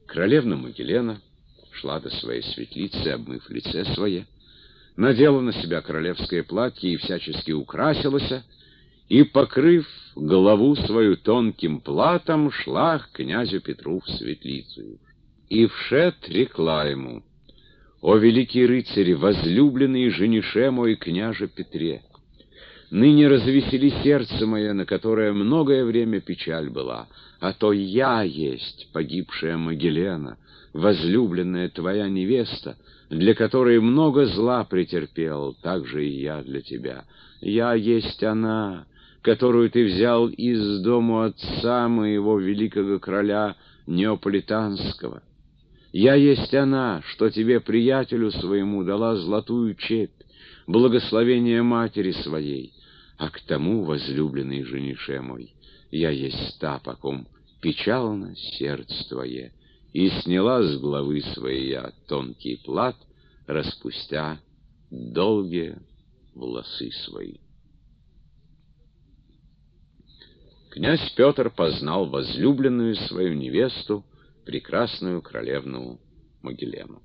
Королевна Магелена шла до своей светлицы, обмыв лице свое, надела на себя королевское платье и всячески украсилась, и, покрыв голову свою тонким платом, шла к князю Петру в светлицу. И вшед рекла ему: «О великий рыцарь, возлюбленный женише мой, княже Петре! Ныне развесели сердце мое, на которое многое время печаль была, а то я есть погибшая Магелена, возлюбленная твоя невеста, для которой много зла претерпел, так же и я для тебя. Я есть она, которую ты взял из дому отца моего, великого короля Неаполитанского. Я есть она, что тебе, приятелю своему, дала золотую чепь, благословение матери своей, а к тому, возлюбленный женише мой, я есть та, по ком печально сердце твое, и сняла с головы своей я тонкий плат, распустя долгие волосы свои». Князь Петр познал возлюбленную свою невесту, прекрасную королевну Магелену.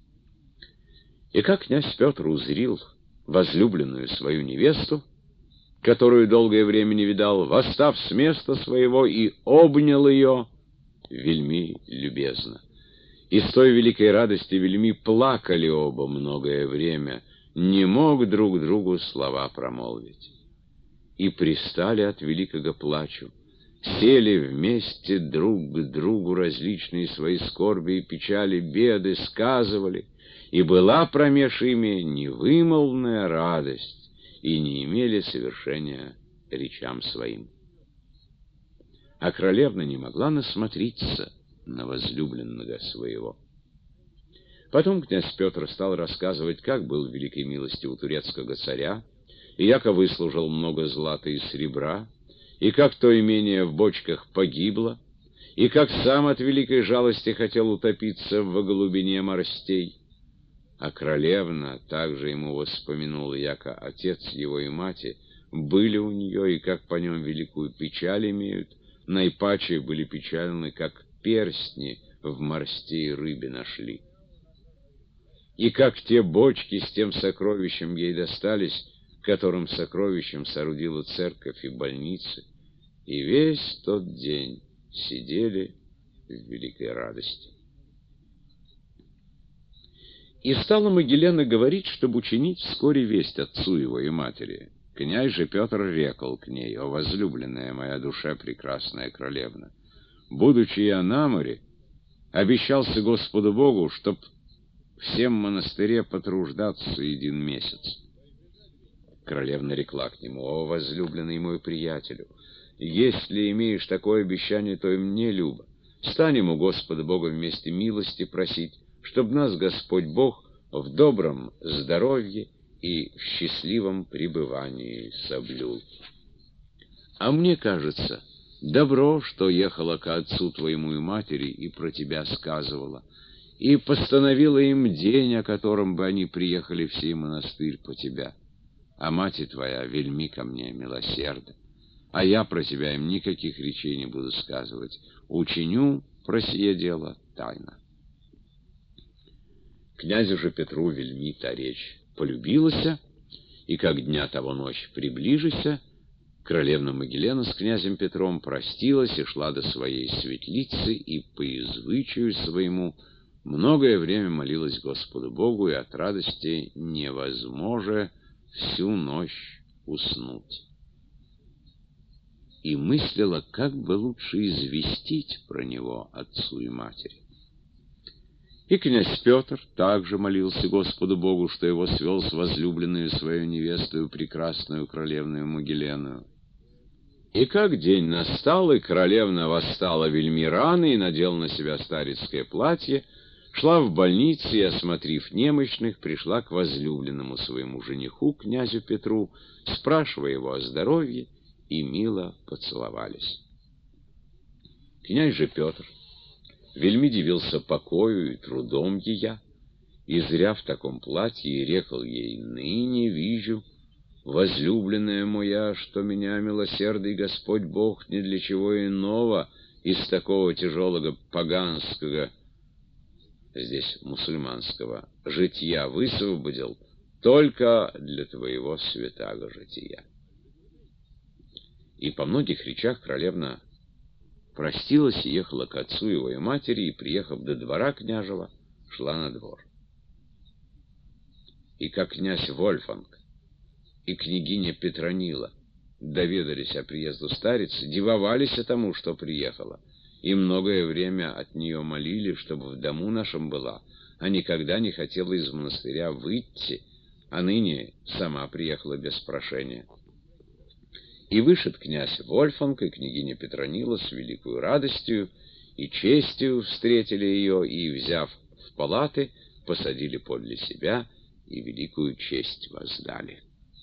И как князь Петр узрил возлюбленную свою невесту, которую долгое время не видал, восстав с места своего, и обнял ее вельми любезно. И с той великой радости вельми плакали оба многое время, не мог друг другу слова промолвить. И пристали от великого плачу, сели вместе друг к другу различные свои скорби и печали, беды сказывали, и была промеж ими невымолвная радость, и не имели совершения речам своим. А королевна не могла насмотриться на возлюбленного своего. Потом князь Петр стал рассказывать, как был в великой милости у турецкого царя, и яко выслужил много злата и серебра, и как то имение в бочках погибло, и как сам от великой жалости хотел утопиться во глубине морстей. А королевна также ему воспомянула, яко отец его и мати были у нее, и как по нем великую печаль имеют, наипаче были печальны, как перстни в морсте и рыбе нашли. И как те бочки с тем сокровищем ей достались, которым сокровищем соорудила церковь и больницы, и весь тот день сидели в великой радости. И стала Магелена говорить, чтобы учинить вскоре весть отцу его и матери. Князь же Петр рекол к ней: «О возлюбленная моя душа, прекрасная королевна, будучи я на море, обещался Господу Богу, чтоб всем монастыре потруждаться един месяц». Королевна рекла к нему: «О возлюбленный мой приятелю, если имеешь такое обещание, то и мне любо. Станем у Господа Бога вместе милости просить, чтоб нас Господь Бог в добром здоровье и в счастливом пребывании соблюл. А мне кажется, добро, что ехала к отцу твоему и матери и про тебя сказывала, и постановила им день, о котором бы они приехали в сей монастырь по тебя. А мать твоя вельми ко мне милосердна, а я про тебя им никаких речей не буду сказывать. Учиню про сие дело тайно». Князю же Петру вельми та речь полюбилася, и как дня того ночь приближися, королевна Магелена с князем Петром простилась и шла до своей светлицы, и по извычаю своему многое время молилась Господу Богу, и от радости невозможно всю ночь уснуть. И мыслила, как бы лучше известить про него отцу и матери. И князь Петр также молился Господу Богу, что его свел с возлюбленную свою невестою, прекрасную королевную Магелену. И как день настал, и королевна восстала вельми рано и надела на себя старецкое платье, шла в больницу и, осмотрев немощных, пришла к возлюбленному своему жениху, князю Петру, спрашивая его о здоровье, и мило поцеловались. Князь же Петр вельми дивился покою и трудом ея, и зря в таком платье, и рекал ей: «Ныне вижу, возлюбленная моя, что меня милосердный Господь Бог не для чего иного из такого тяжелого поганского здесь мусульманского, житья высвободил только для твоего святаго жития. И по многих речах королевна простилась и ехала к отцу его и матери, и, приехав до двора княжего, шла на двор. И как князь Вольфанг и княгиня Петронила доведались о приезду старицы, дивовались тому, что приехала, и многое время от нее молили, чтобы в дому нашем была, а никогда не хотела из монастыря выйти, а ныне сама приехала без прошения. И вышед князь Вольфанг и княгиня Петронила с великою радостью и честью встретили ее, и, взяв в палаты, посадили подле себя и великую честь воздали.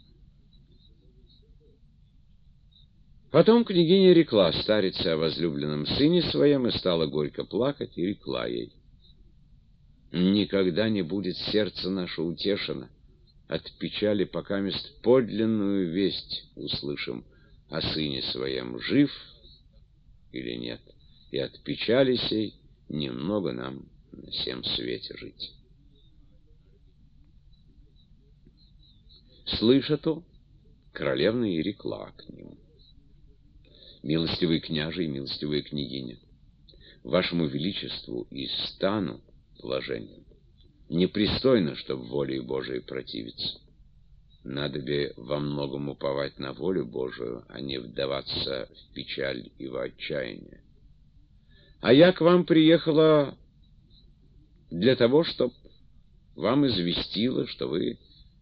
Потом княгиня рекла старице о возлюбленном сыне своем и стала горько плакать, и рекла ей: «Никогда не будет сердце наше утешено от печали, покамест подлинную весть услышим о сыне своем, жив или нет, и от печали сей немного нам на всем свете жить». Слыша то, королевна и рекла к нему: «Милостивый княже и милостивая княгиня, вашему величеству и стану положению непристойно, чтоб воле Божией противиться. Надо бы во многом уповать на волю Божию, а не вдаваться в печаль и в отчаяние. А я к вам приехала для того, чтоб вам известила, что вы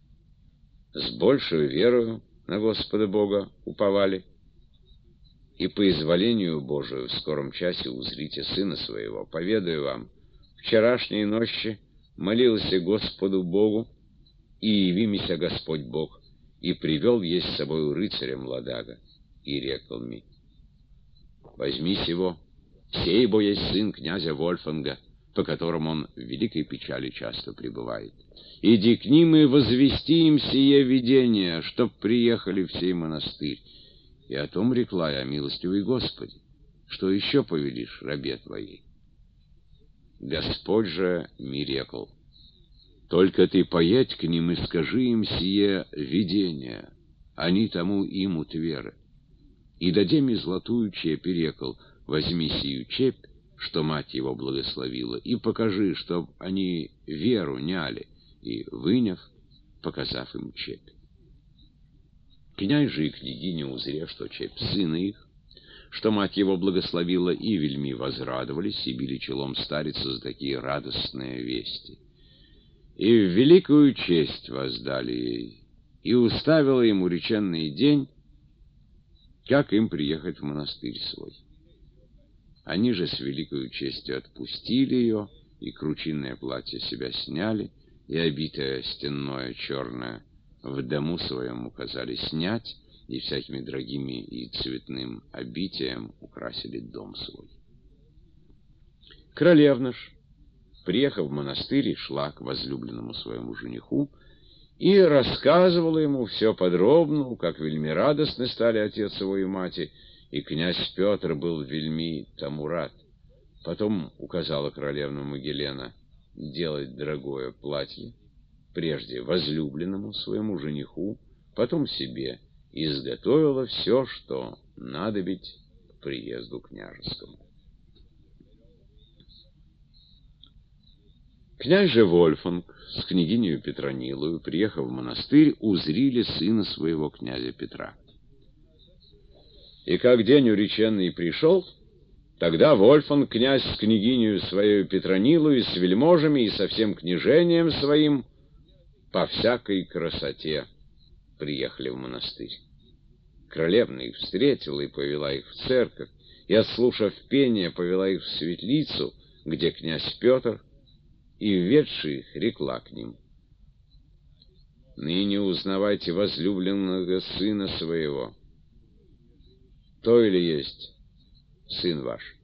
с большей верою на Господа Бога уповали, и по изволению Божию в скором часе узрите сына своего. Поведаю вам, вчерашней ночи молился Господу Богу, и явимися Господь Бог, и привел есть с собою рыцаря младаго, и рекл ми: возьми сего, сей бо есть сын князя Вольфанга, по которому он в великой печали часто пребывает. Иди к ним и возвести им сие видение, чтоб приехали в сей монастырь. И о том рекла я: милостивый Господи, что еще повелишь рабе твоей? Господь же ми рекл: только ты поедь к ним и скажи им сие видение, они тому имут веры. И дадим и золотую чепь, и рекл: возьми сию чепь, что мать его благословила, и покажи, чтоб они веру няли, и, выняв, показав им чепь. Князь же и княгиня, узрев, что чепь сына их, что мать его благословила, и вельми возрадовались, и били челом старицы за такие радостные вести. И в великую честь воздали ей, и уставила ему реченный день, как им приехать в монастырь свой. Они же с великою честью отпустили ее, и кручинное платье себя сняли, и обитое стенное черное в дому своем указали снять, и всякими дорогими и цветным обитием украсили дом свой. Королевна ж, приехав в монастырь, шла к возлюбленному своему жениху и рассказывала ему все подробно, как вельми радостны стали отец его и мать, и князь Петр был вельми тому рад. Потом указала королевна Магеллена делать дорогое платье, прежде возлюбленному своему жениху, потом себе, и изготовила все, что надобить к приезду княжескому. Князь же Вольфанг с княгинею Петронилою, приехав в монастырь, узрили сына своего князя Петра. И как день уреченный пришел, тогда Вольфанг, князь с княгинею своей Петронилою, с вельможами и со всем княжением своим по всякой красоте приехали в монастырь. Королевна их встретила и повела их в церковь, и, отслушав пение, повела их в светлицу, где князь Петр, и, введши их, рекла к ним: ныне узнавайте возлюбленного сына своего. То ли есть сын ваш?